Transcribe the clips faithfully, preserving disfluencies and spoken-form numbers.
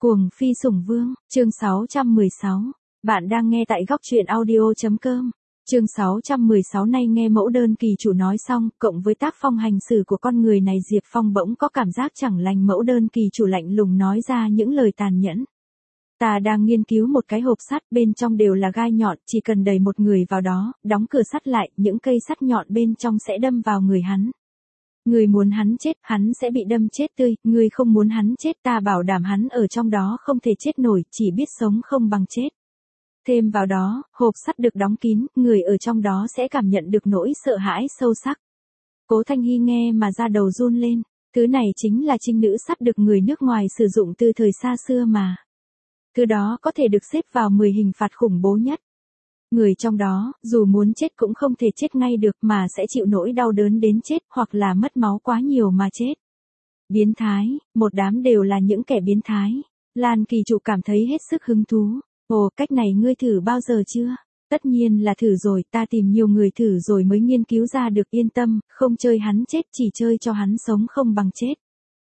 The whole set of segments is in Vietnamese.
Cuồng phi sủng vương, chương sáu trăm mười sáu. Bạn đang nghe tại góc truyện audio.com. Chương sáu trăm mười sáu nay nghe mẫu đơn kỳ chủ nói xong, cộng với tác phong hành xử của con người này, Diệp Phong bỗng có cảm giác chẳng lành. Mẫu đơn kỳ chủ lạnh lùng nói ra những lời tàn nhẫn. Ta đang nghiên cứu một cái hộp sắt, bên trong đều là gai nhọn, chỉ cần đẩy một người vào đó, đóng cửa sắt lại, những cây sắt nhọn bên trong sẽ đâm vào người hắn. Người muốn hắn chết, hắn sẽ bị đâm chết tươi, người không muốn hắn chết, ta bảo đảm hắn ở trong đó không thể chết nổi, chỉ biết sống không bằng chết. Thêm vào đó, hộp sắt được đóng kín, người ở trong đó sẽ cảm nhận được nỗi sợ hãi sâu sắc. Cố Thanh Hy nghe mà da đầu run lên, thứ này chính là trinh nữ sắt được người nước ngoài sử dụng từ thời xa xưa mà. Thứ đó có thể được xếp vào mười hình phạt khủng bố nhất. Người trong đó, dù muốn chết cũng không thể chết ngay được mà sẽ chịu nỗi đau đớn đến chết, hoặc là mất máu quá nhiều mà chết. Biến thái, một đám đều là những kẻ biến thái. Lan Kỳ Trụ cảm thấy hết sức hứng thú. Ồ, cách này ngươi thử bao giờ chưa? Tất nhiên là thử rồi, ta tìm nhiều người thử rồi mới nghiên cứu ra được, yên tâm, không chơi hắn chết, chỉ chơi cho hắn sống không bằng chết.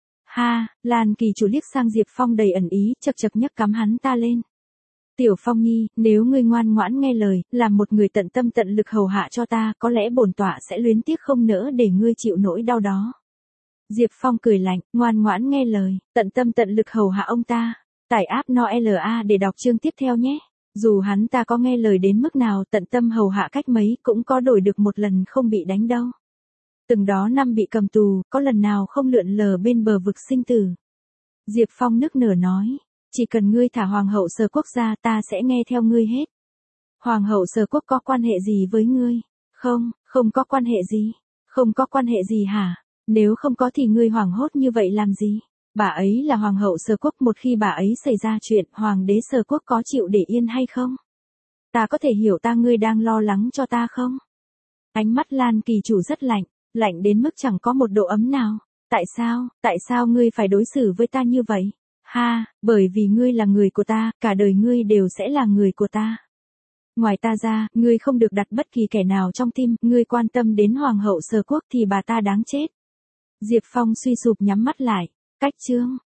Ha, Lan Kỳ Trụ liếc sang Diệp Phong đầy ẩn ý, chậc chậc nhấc cắm hắn ta lên. Tiểu Phong nhi, nếu ngươi ngoan ngoãn nghe lời, làm một người tận tâm tận lực hầu hạ cho ta, có lẽ bổn tọa sẽ luyến tiếc không nỡ để ngươi chịu nỗi đau đó. Diệp Phong cười lạnh, ngoan ngoãn nghe lời, tận tâm tận lực hầu hạ ông ta. Tải app no la để đọc chương tiếp theo nhé. Dù hắn ta có nghe lời đến mức nào, tận tâm hầu hạ cách mấy cũng có đổi được một lần không bị đánh đâu. Từng đó năm bị cầm tù, có lần nào không lượn lờ bên bờ vực sinh tử. Diệp Phong nức nở nói. Chỉ cần ngươi thả Hoàng hậu Sở Quốc ra, ta sẽ nghe theo ngươi hết. Hoàng hậu Sở Quốc có quan hệ gì với ngươi? Không, không có quan hệ gì. Không có quan hệ gì hả? Nếu không có thì ngươi hoảng hốt như vậy làm gì? Bà ấy là Hoàng hậu Sở Quốc, một khi bà ấy xảy ra chuyện, Hoàng đế Sở Quốc có chịu để yên hay không? Ta có thể hiểu ta, ngươi đang lo lắng cho ta không? Ánh mắt Lan Kỳ Chủ rất lạnh, lạnh đến mức chẳng có một độ ấm nào. Tại sao, tại sao ngươi phải đối xử với ta như vậy? Ha, bởi vì ngươi là người của ta, cả đời ngươi đều sẽ là người của ta. Ngoài ta ra, ngươi không được đặt bất kỳ kẻ nào trong tim, ngươi quan tâm đến Hoàng hậu Sở Quốc thì bà ta đáng chết. Diệp Phong suy sụp nhắm mắt lại, cách chương.